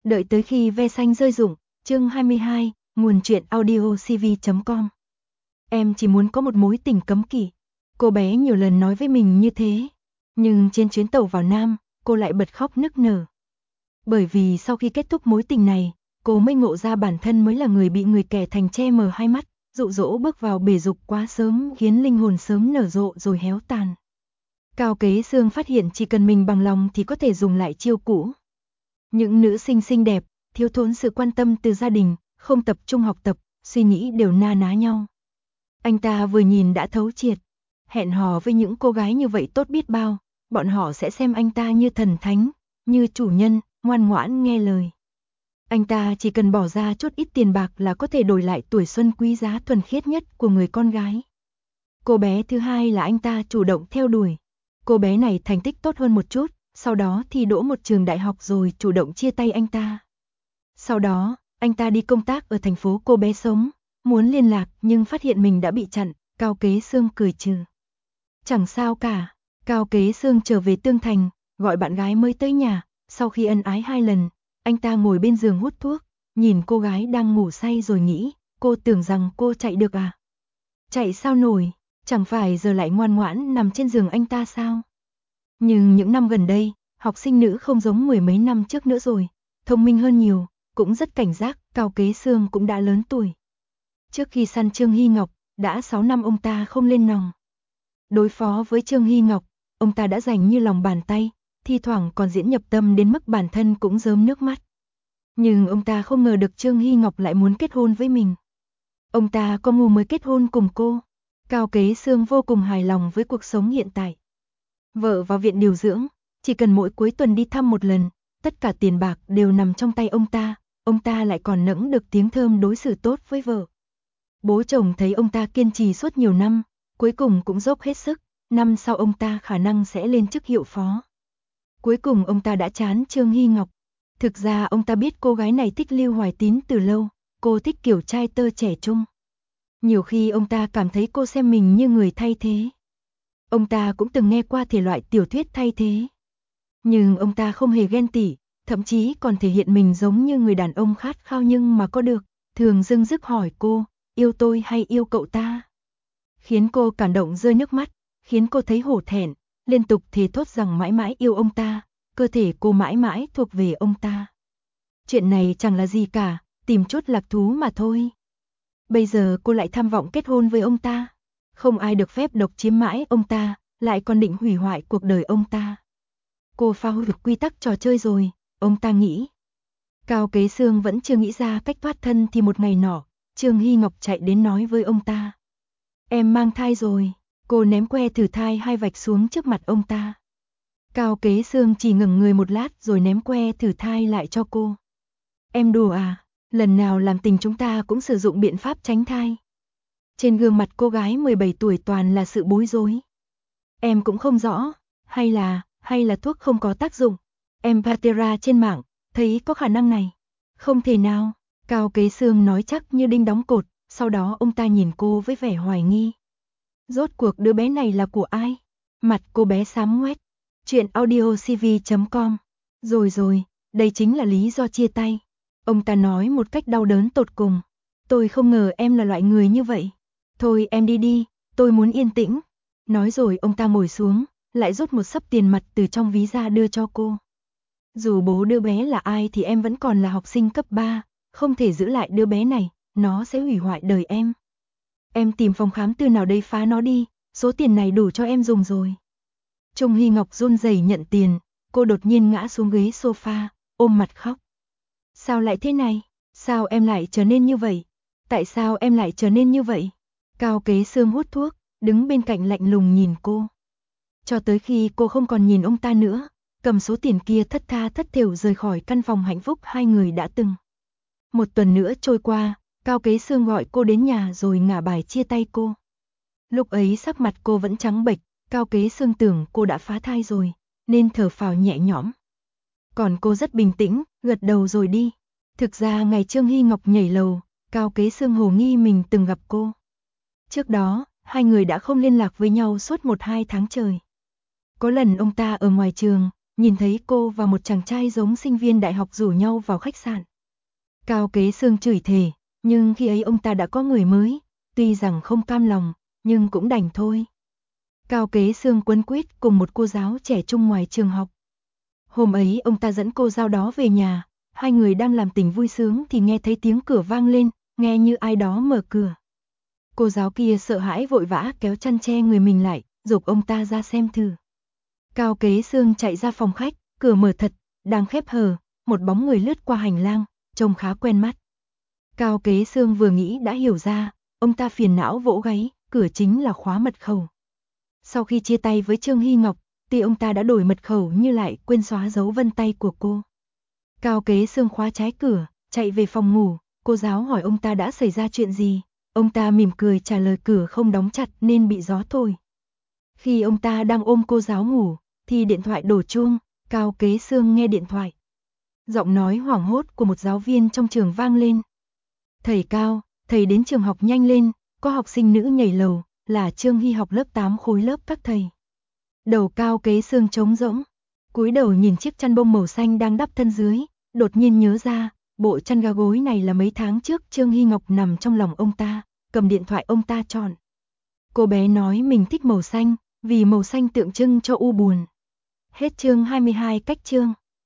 Đợi tới khi ve xanh rơi rụng, chương 22, nguồn truyện audio cv.com. Em chỉ muốn có một mối tình cấm kỵ. Cô bé nhiều lần nói với mình như thế. Nhưng trên chuyến tàu vào Nam, cô lại bật khóc nức nở. Bởi vì sau khi kết thúc mối tình này, cô mới ngộ ra bản thân mới là người bị người kẻ thành che mờ hai mắt, dụ dỗ bước vào bể dục quá sớm khiến linh hồn sớm nở rộ rồi héo tàn. Cao Kế Sương phát hiện chỉ cần mình bằng lòng thì có thể dùng lại chiêu cũ. Những nữ sinh xinh đẹp, thiếu thốn sự quan tâm từ gia đình, không tập trung học tập, suy nghĩ đều na ná nhau. Anh ta vừa nhìn đã thấu triệt. Hẹn hò với những cô gái như vậy tốt biết bao, bọn họ sẽ xem anh ta như thần thánh, như chủ nhân, ngoan ngoãn nghe lời. Anh ta chỉ cần bỏ ra chút ít tiền bạc là có thể đổi lại tuổi xuân quý giá thuần khiết nhất của người con gái. Cô bé thứ hai là anh ta chủ động theo đuổi. Cô bé này thành tích tốt hơn một chút, sau đó thi đỗ một trường đại học rồi chủ động chia tay anh ta. Sau đó, anh ta đi công tác ở thành phố cô bé sống, muốn liên lạc nhưng phát hiện mình đã bị chặn, Cao Kế Sương cười trừ. Chẳng sao cả, Cao Kế Sương trở về Tương Thành, gọi bạn gái mới tới nhà, sau khi ân ái 2 lần, anh ta ngồi bên giường hút thuốc, nhìn cô gái đang ngủ say rồi nghĩ, cô tưởng rằng cô chạy được à? Chạy sao nổi, chẳng phải giờ lại ngoan ngoãn nằm trên giường anh ta sao? Nhưng những năm gần đây, học sinh nữ không giống mười mấy năm trước nữa rồi, thông minh hơn nhiều, cũng rất cảnh giác, Cao Kế Sương cũng đã lớn tuổi. Trước khi săn Trương Hy Ngọc, đã 6 năm ông ta không lên nòng. Đối phó với Trương Hy Ngọc, ông ta đã dành như lòng bàn tay, thi thoảng còn diễn nhập tâm đến mức bản thân cũng rớm nước mắt. Nhưng ông ta không ngờ được Trương Hy Ngọc lại muốn kết hôn với mình. Ông ta có ngu mới kết hôn cùng cô. Cao Kế Sương vô cùng hài lòng với cuộc sống hiện tại. Vợ vào viện điều dưỡng, chỉ cần mỗi cuối tuần đi thăm một lần, tất cả tiền bạc đều nằm trong tay ông ta lại còn nẫng được tiếng thơm đối xử tốt với vợ. Bố chồng thấy ông ta kiên trì suốt nhiều năm, cuối cùng cũng dốc hết sức, năm sau ông ta khả năng sẽ lên chức hiệu phó. Cuối cùng ông ta đã chán Trương Hy Ngọc. Thực ra ông ta biết cô gái này thích Lưu Hoài Tín từ lâu, cô thích kiểu trai tơ trẻ trung. Nhiều khi ông ta cảm thấy cô xem mình như người thay thế. Ông ta cũng từng nghe qua thể loại tiểu thuyết thay thế. Nhưng ông ta không hề ghen tị, thậm chí còn thể hiện mình giống như người đàn ông khát khao nhưng mà có được, thường dưng dứt hỏi cô, yêu tôi hay yêu cậu ta? Khiến cô cảm động rơi nước mắt, khiến cô thấy hổ thẹn, liên tục thề thốt rằng mãi mãi yêu ông ta, cơ thể cô mãi mãi thuộc về ông ta. Chuyện này chẳng là gì cả, tìm chút lạc thú mà thôi. Bây giờ cô lại tham vọng kết hôn với ông ta. Không ai được phép độc chiếm mãi ông ta, lại còn định hủy hoại cuộc đời ông ta. Cô phá hủy quy tắc trò chơi rồi, ông ta nghĩ. Cao Kế Sương vẫn chưa nghĩ ra cách thoát thân thì một ngày nọ, Trương Hy Ngọc chạy đến nói với ông ta. Em mang thai rồi, cô ném que thử thai 2 vạch xuống trước mặt ông ta. Cao Kế Sương chỉ ngẩng người một lát rồi ném que thử thai lại cho cô. Em đùa à, lần nào làm tình chúng ta cũng sử dụng biện pháp tránh thai. Trên gương mặt cô gái 17 tuổi toàn là sự bối rối. Em cũng không rõ, hay là thuốc không có tác dụng. Em Patera trên mạng, thấy có khả năng này. Không thể nào, Cao Kế Sương nói chắc như đinh đóng cột, sau đó ông ta nhìn cô với vẻ hoài nghi. Rốt cuộc đứa bé này là của ai? Mặt cô bé xám ngoét. Chuyện audio cv.com. Rồi, đây chính là lý do chia tay. Ông ta nói một cách đau đớn tột cùng. Tôi không ngờ em là loại người như vậy. Thôi em đi, tôi muốn yên tĩnh. Nói rồi ông ta ngồi xuống, lại rút một xấp tiền mặt từ trong ví ra đưa cho cô. Dù bố đứa bé là ai thì em vẫn còn là học sinh cấp 3, không thể giữ lại đứa bé này, nó sẽ hủy hoại đời em. Em tìm phòng khám tư nào đây phá nó đi, số tiền này đủ cho em dùng rồi. Trung Hy Ngọc run rẩy nhận tiền, cô đột nhiên ngã xuống ghế sofa, ôm mặt khóc. Sao lại thế này? Sao em lại trở nên như vậy? Tại sao em lại trở nên như vậy? Cao Kế Sương hút thuốc, đứng bên cạnh lạnh lùng nhìn cô. Cho tới khi cô không còn nhìn ông ta nữa, cầm số tiền kia thất tha thất thểu rời khỏi căn phòng hạnh phúc hai người đã từng. Một tuần nữa trôi qua, Cao Kế Sương gọi cô đến nhà rồi ngả bài chia tay cô. Lúc ấy sắc mặt cô vẫn trắng bệch, Cao Kế Sương tưởng cô đã phá thai rồi, nên thở phào nhẹ nhõm. Còn cô rất bình tĩnh, gật đầu rồi đi. Thực ra ngày Trương Hy Ngọc nhảy lầu, Cao Kế Sương hồ nghi mình từng gặp cô. Trước đó, hai người đã không liên lạc với nhau suốt 1-2 tháng trời. Có lần ông ta ở ngoài trường, nhìn thấy cô và một chàng trai giống sinh viên đại học rủ nhau vào khách sạn. Cao Kế Sương chửi thề, nhưng khi ấy ông ta đã có người mới, tuy rằng không cam lòng, nhưng cũng đành thôi. Cao Kế Sương quấn quýt cùng một cô giáo trẻ trung ngoài trường học. Hôm ấy ông ta dẫn cô giáo đó về nhà, hai người đang làm tình vui sướng thì nghe thấy tiếng cửa vang lên, nghe như ai đó mở cửa. Cô giáo kia sợ hãi vội vã kéo chăn che người mình lại, giục ông ta ra xem thử. Cao Kế Sương chạy ra phòng khách, cửa mở thật, đang khép hờ, một bóng người lướt qua hành lang, trông khá quen mắt. Cao Kế Sương vừa nghĩ đã hiểu ra, ông ta phiền não vỗ gáy, cửa chính là khóa mật khẩu. Sau khi chia tay với Trương Hy Ngọc, thì ông ta đã đổi mật khẩu nhưng lại quên xóa dấu vân tay của cô. Cao Kế Sương khóa trái cửa, chạy về phòng ngủ, cô giáo hỏi ông ta đã xảy ra chuyện gì. Ông ta mỉm cười trả lời cửa không đóng chặt nên bị gió thổi. Khi ông ta đang ôm cô giáo ngủ, thì điện thoại đổ chuông, Cao Kế Sương nghe điện thoại. Giọng nói hoảng hốt của một giáo viên trong trường vang lên. Thầy Cao, thầy đến trường học nhanh lên, có học sinh nữ nhảy lầu, là Trương Hy học lớp 8 khối lớp các thầy. Đầu Cao Kế Sương trống rỗng, cúi đầu nhìn chiếc chăn bông màu xanh đang đắp thân dưới, đột nhiên nhớ ra, bộ chăn ga gối này là mấy tháng trước Trương Hy Ngọc nằm trong lòng ông ta, cầm điện thoại ông ta chọn. Cô bé nói mình thích màu xanh, vì màu xanh tượng trưng cho u buồn. Hết chương 22 cách chương.